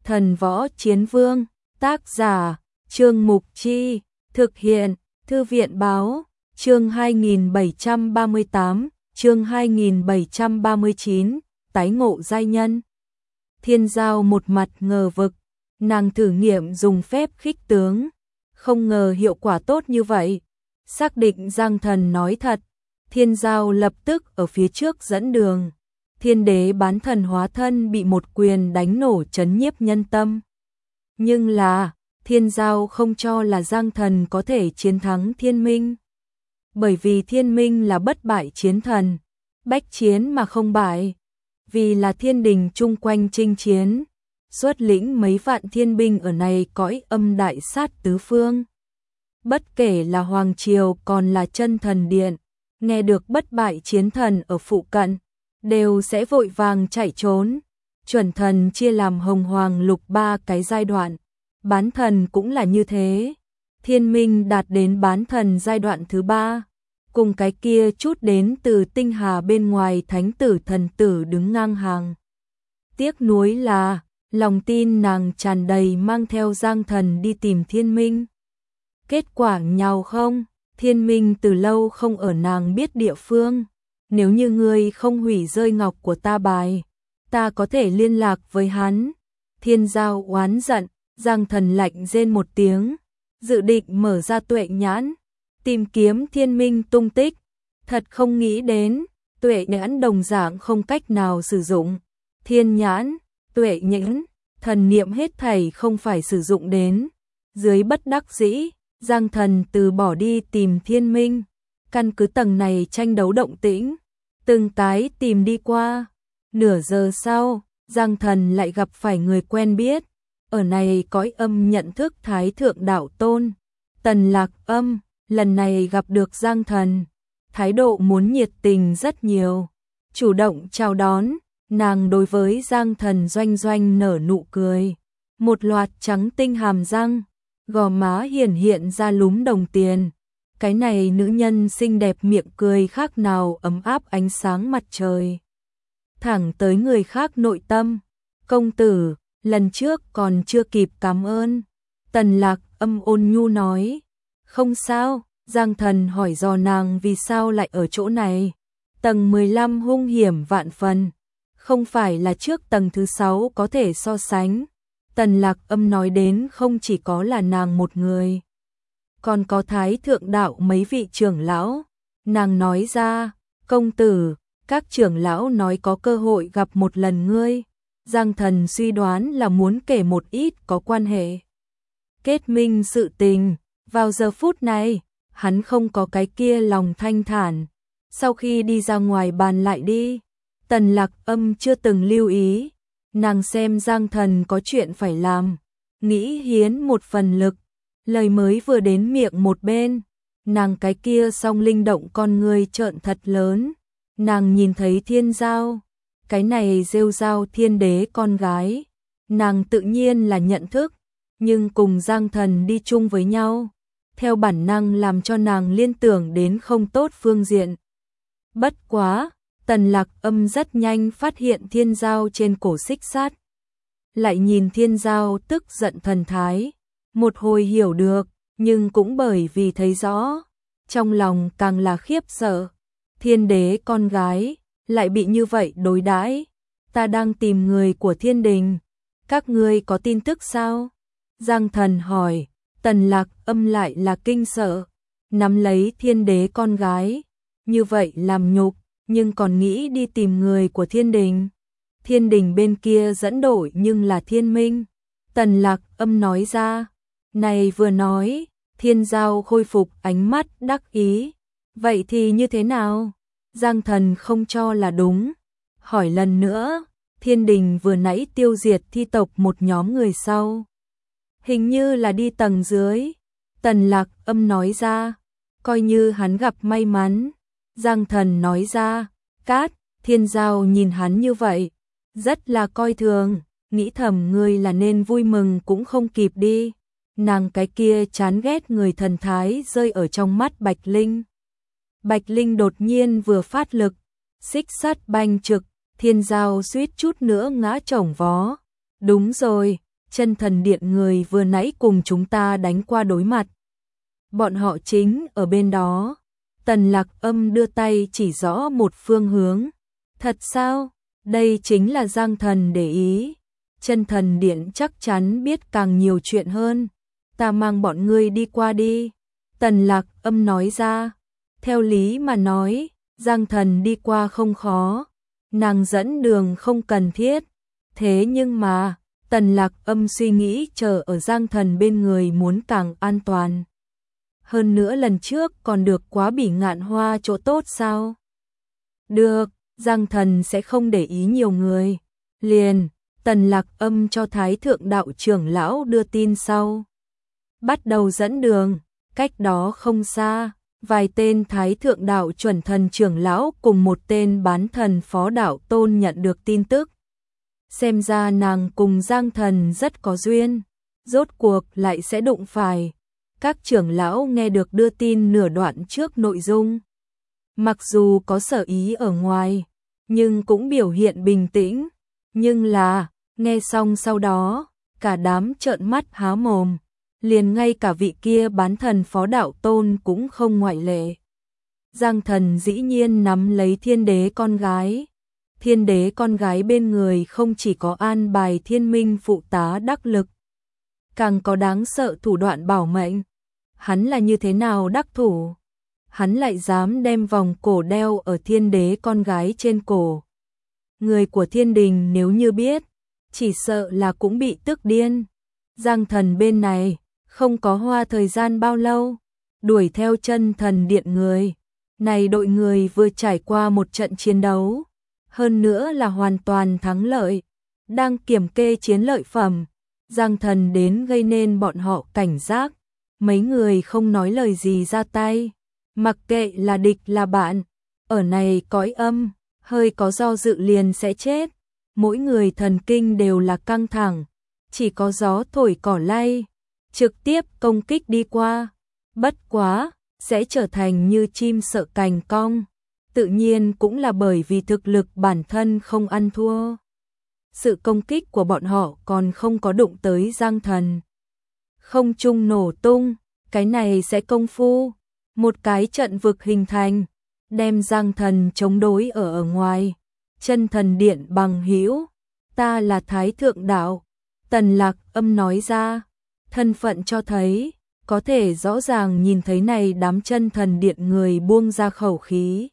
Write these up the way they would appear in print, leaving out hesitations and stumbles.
Thần Võ Chiến Vương, tác giả, Trương Mục Chi, thực hiện, Thư viện Báo, chương 2738, chương 2739, tái ngộ giai nhân. Thiên Giao một mặt ngờ vực, nàng thử nghiệm dùng phép khích tướng, không ngờ hiệu quả tốt như vậy. Xác định Giang Thần nói thật, Thiên Giao lập tức ở phía trước dẫn đường. Thiên đế bán thần hóa thân bị một quyền đánh nổ chấn nhiếp nhân tâm. Nhưng là, Thiên Giao không cho là Giang Thần có thể chiến thắng Thiên Minh. Bởi vì Thiên Minh là bất bại chiến thần, bách chiến mà không bại. Vì là thiên đình chung quanh chinh chiến, xuất lĩnh mấy vạn thiên binh ở này cõi âm đại sát tứ phương. Bất kể là Hoàng Triều còn là Chân Thần Điện, nghe được bất bại chiến thần ở phụ cận, đều sẽ vội vàng chạy trốn. Chuẩn thần chia làm hồng hoàng lục ba cái giai đoạn, bán thần cũng là như thế. Thiên Minh đạt đến bán thần giai đoạn thứ 3, cùng cái kia chút đến từ tinh hà bên ngoài thánh tử thần tử đứng ngang hàng. Tiếc nuối là, lòng tin nàng tràn đầy mang theo Giang Thần đi tìm Thiên Minh. Kết quả nhào không, Thiên Minh từ lâu không ở nàng biết địa phương. Nếu như ngươi không hủy rơi ngọc của ta bài, ta có thể liên lạc với hắn. Thiên Giao oán giận, Giang Thần lạnh rên một tiếng, dự định mở ra tuệ nhãn, tìm kiếm Thiên Minh tung tích. Thật không nghĩ đến, tuệ nhãn đồng dạng không cách nào sử dụng. Thiên nhãn, tuệ nhãn, thần niệm hết thảy không phải sử dụng đến. Dưới bất đắc dĩ, Giang Thần từ bỏ đi tìm Thiên Minh. Căn cứ tầng này tranh đấu động tĩnh, từng cái tìm đi qua. Nửa giờ sau, Giang Thần lại gặp phải người quen biết. Ở này cõi âm nhận thức Thái Thượng Đạo Tôn, Tần Lạc Âm. Lần này gặp được Giang Thần, thái độ muốn nhiệt tình rất nhiều, chủ động chào đón. Nàng đối với Giang Thần doanh doanh nở nụ cười, một loạt trắng tinh hàm răng, gò má hiển hiện ra lúm đồng tiền. Cái này nữ nhân xinh đẹp miệng cười khác nào ấm áp ánh sáng mặt trời, thẳng tới người khác nội tâm. Công tử, lần trước còn chưa kịp cảm ơn. Tần Lạc Âm ôn nhu nói. Không sao. Giang Thần hỏi dò nàng vì sao lại ở chỗ này. Tầng 15 hung hiểm vạn phần, không phải là trước tầng thứ 6 có thể so sánh. Tần Lạc Âm nói đến không chỉ có là nàng một người, còn có Thái Thượng Đạo mấy vị trưởng lão. Nàng nói ra, công tử, các trưởng lão nói có cơ hội gặp một lần ngươi. Giang Thần suy đoán là muốn kể một ít có quan hệ kết minh sự tình. Vào giờ phút này, hắn không có cái kia lòng thanh thản. Sau khi đi ra ngoài bàn lại đi. Tần Lạc Âm chưa từng lưu ý. Nàng xem Giang Thần có chuyện phải làm, nghĩ hiến một phần lực. Lời mới vừa đến miệng một bên, nàng cái kia song linh động con người trợn thật lớn. Nàng nhìn thấy Thiên Giao, cái này rêu rao thiên đế con gái. Nàng tự nhiên là nhận thức, nhưng cùng Giang Thần đi chung với nhau, theo bản năng làm cho nàng liên tưởng đến không tốt phương diện. Bất quá, Tần Lạc Âm rất nhanh phát hiện Thiên Giao trên cổ xích sắt. Lại nhìn Thiên Giao tức giận thần thái, một hồi hiểu được, nhưng cũng bởi vì thấy rõ, trong lòng càng là khiếp sợ. Thiên đế con gái, lại bị như vậy đối đãi. Ta đang tìm người của thiên đình, các ngươi có tin tức sao? Giang Thần hỏi. Tần Lạc Âm lại là kinh sợ, nắm lấy thiên đế con gái, như vậy làm nhục, nhưng còn nghĩ đi tìm người của thiên đình. Thiên đình bên kia dẫn đội nhưng là Thiên Minh. Tần Lạc Âm nói ra. Này vừa nói, Thiên Giao khôi phục ánh mắt đắc ý. Vậy thì như thế nào? Giang Thần không cho là đúng. Hỏi lần nữa, thiên đình vừa nãy tiêu diệt thi tộc một nhóm người sau. Hình như là đi tầng dưới. Tần Lạc Âm nói ra. Coi như hắn gặp may mắn. Giang Thần nói ra. Cát. Thiên Giao nhìn hắn như vậy, rất là coi thường, nghĩ thầm ngươi là nên vui mừng cũng không kịp đi. Nàng cái kia chán ghét người thần thái rơi ở trong mắt Bạch Linh. Bạch Linh đột nhiên vừa phát lực, xích sắt banh trực, Thiên Giao suýt chút nữa ngã chổng vó. Đúng rồi, Chân thần điện người vừa nãy cùng chúng ta đánh qua đối mặt. Bọn họ chính ở bên đó. Tần Lạc Âm đưa tay chỉ rõ một phương hướng. Thật sao? Đây chính là Giang Thần để ý. Chân thần điện chắc chắn biết càng nhiều chuyện hơn. Ta mang bọn ngươi đi qua đi. Tần Lạc Âm nói ra. Theo lý mà nói, Giang Thần đi qua không khó. Nàng dẫn đường không cần thiết. Thế nhưng mà, Tần Lạc Âm suy nghĩ chờ ở Giang Thần bên người muốn càng an toàn. Hơn nữa lần trước còn được quá Bỉ Ngạn Hoa chỗ tốt sao? Được, Giang Thần sẽ không để ý nhiều người. Liền, Tần Lạc Âm cho Thái Thượng Đạo trưởng lão đưa tin sau. Bắt đầu dẫn đường, cách đó không xa, vài tên Thái Thượng Đạo chuẩn thần trưởng lão cùng một tên bán thần phó đạo tôn nhận được tin tức. Xem ra nàng cùng Giang Thần rất có duyên, rốt cuộc lại sẽ đụng phải. Các trưởng lão nghe được đưa tin nửa đoạn trước nội dung. Mặc dù có sở ý ở ngoài, nhưng cũng biểu hiện bình tĩnh. Nhưng là, nghe xong sau đó, cả đám trợn mắt há mồm. Liền ngay cả vị kia bán thần phó đạo tôn cũng không ngoại lệ. Giang Thần dĩ nhiên nắm lấy thiên đế con gái. Thiên đế con gái bên người không chỉ có an bài thiên minh phụ tá đắc lực, càng có đáng sợ thủ đoạn bảo mệnh. Hắn là như thế nào đắc thủ? Hắn lại dám đem vòng cổ đeo ở thiên đế con gái trên cổ. Người của thiên đình nếu như biết, chỉ sợ là cũng bị tức điên. Giang Thần bên này, không có hoa thời gian bao lâu, đuổi theo chân thần điện người. Này đội người vừa trải qua một trận chiến đấu, hơn nữa là hoàn toàn thắng lợi, đang kiểm kê chiến lợi phẩm. Giang Thần đến gây nên bọn họ cảnh giác, mấy người không nói lời gì ra tay, mặc kệ là địch là bạn, ở này cõi âm, hơi có do dự liền sẽ chết. Mỗi người thần kinh đều là căng thẳng, chỉ có gió thổi cỏ lay, trực tiếp công kích đi qua. Bất quá, sẽ trở thành như chim sợ cành cong. Tự nhiên cũng là bởi vì thực lực bản thân không ăn thua. Sự công kích của bọn họ còn không có đụng tới Giang Thần. Không trung nổ tung, cái này sẽ công phu. Một cái trận vực hình thành, đem Giang Thần chống đối ở ngoài. Chân thần điện bằng hữu, ta là Thái Thượng Đạo. Tần Lạc Âm nói ra, thân phận cho thấy, có thể rõ ràng nhìn thấy này đám chân thần điện người buông ra khẩu khí.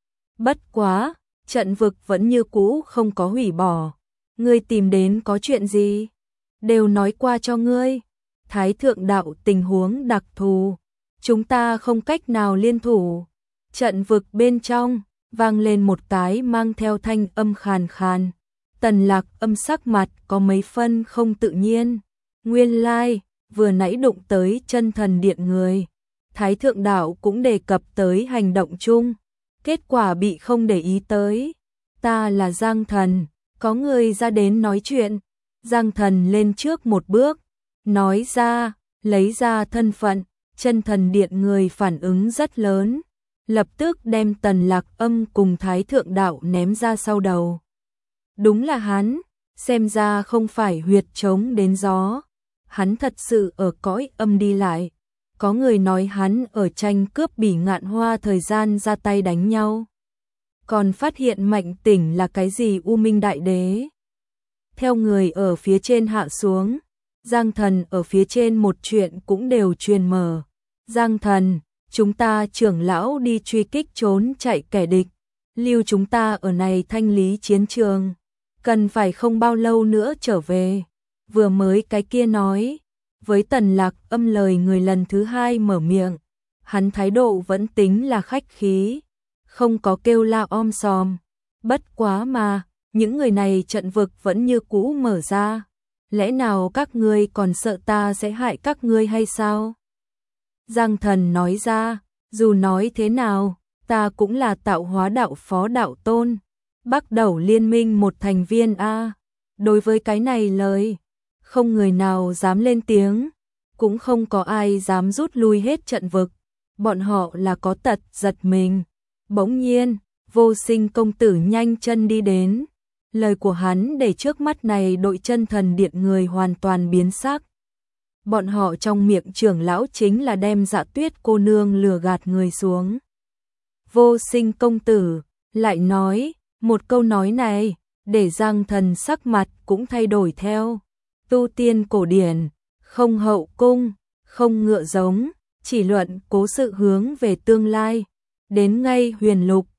Bất quá, trận vực vẫn như cũ không có hủy bỏ. Ngươi tìm đến có chuyện gì? Đều nói qua cho ngươi. Thái Thượng Đạo tình huống đặc thù, chúng ta không cách nào liên thủ. Trận vực bên trong, vang lên một cái mang theo thanh âm khàn khàn. Tần Lạc Âm sắc mặt có mấy phân không tự nhiên. Nguyên lai, vừa nãy đụng tới chân thần điện người. Thái Thượng Đạo cũng đề cập tới hành động chung. Kết quả bị không để ý tới. Ta là Giang Thần, có người ra đến nói chuyện. Giang Thần lên trước một bước, nói ra, lấy ra thân phận. Chân thần điện người phản ứng rất lớn, lập tức đem Tần Lạc Âm cùng Thái Thượng Đạo ném ra sau đầu. Đúng là hắn, xem ra không phải huyệt trống đến gió. Hắn thật sự ở cõi âm đi lại. Có người nói hắn ở tranh cướp Bỉ Ngạn Hoa thời gian ra tay đánh nhau. Còn phát hiện Mạnh Tỉnh là cái gì U Minh Đại Đế. Theo người ở phía trên hạ xuống, Giang Thần ở phía trên một chuyện cũng đều truyền mở. Giang Thần, chúng ta trưởng lão đi truy kích trốn chạy kẻ địch, lưu chúng ta ở này thanh lý chiến trường, cần phải không bao lâu nữa trở về. Vừa mới cái kia nói, với Tần Lạc Âm lời người lần thứ hai mở miệng, hắn thái độ vẫn tính là khách khí, không có kêu la om sòm. Bất quá mà, những người này trận vực vẫn như cũ mở ra. Lẽ nào các ngươi còn sợ ta sẽ hại các ngươi hay sao? Giang Thần nói ra, dù nói thế nào, ta cũng là Tạo Hóa Đạo phó đạo tôn, Bắc Đẩu liên minh một thành viên a. Đối với cái này lời, không người nào dám lên tiếng, cũng không có ai dám rút lui hết trận vực. Bọn họ là có tật giật mình. Bỗng nhiên, Vô Sinh công tử nhanh chân đi đến, Lời của hắn để trước mắt này đội chân thần điện người hoàn toàn biến sắc. Bọn họ trong miệng trưởng lão chính là đem Dạ Tuyết cô nương lừa gạt người xuống. Vô Sinh công tử lại nói, một câu nói này, để Giang Thần sắc mặt cũng thay đổi theo. Tu tiên cổ điển, không hậu cung, không ngựa giống, chỉ luận cố sự hướng về tương lai. Đến ngay huyền lục,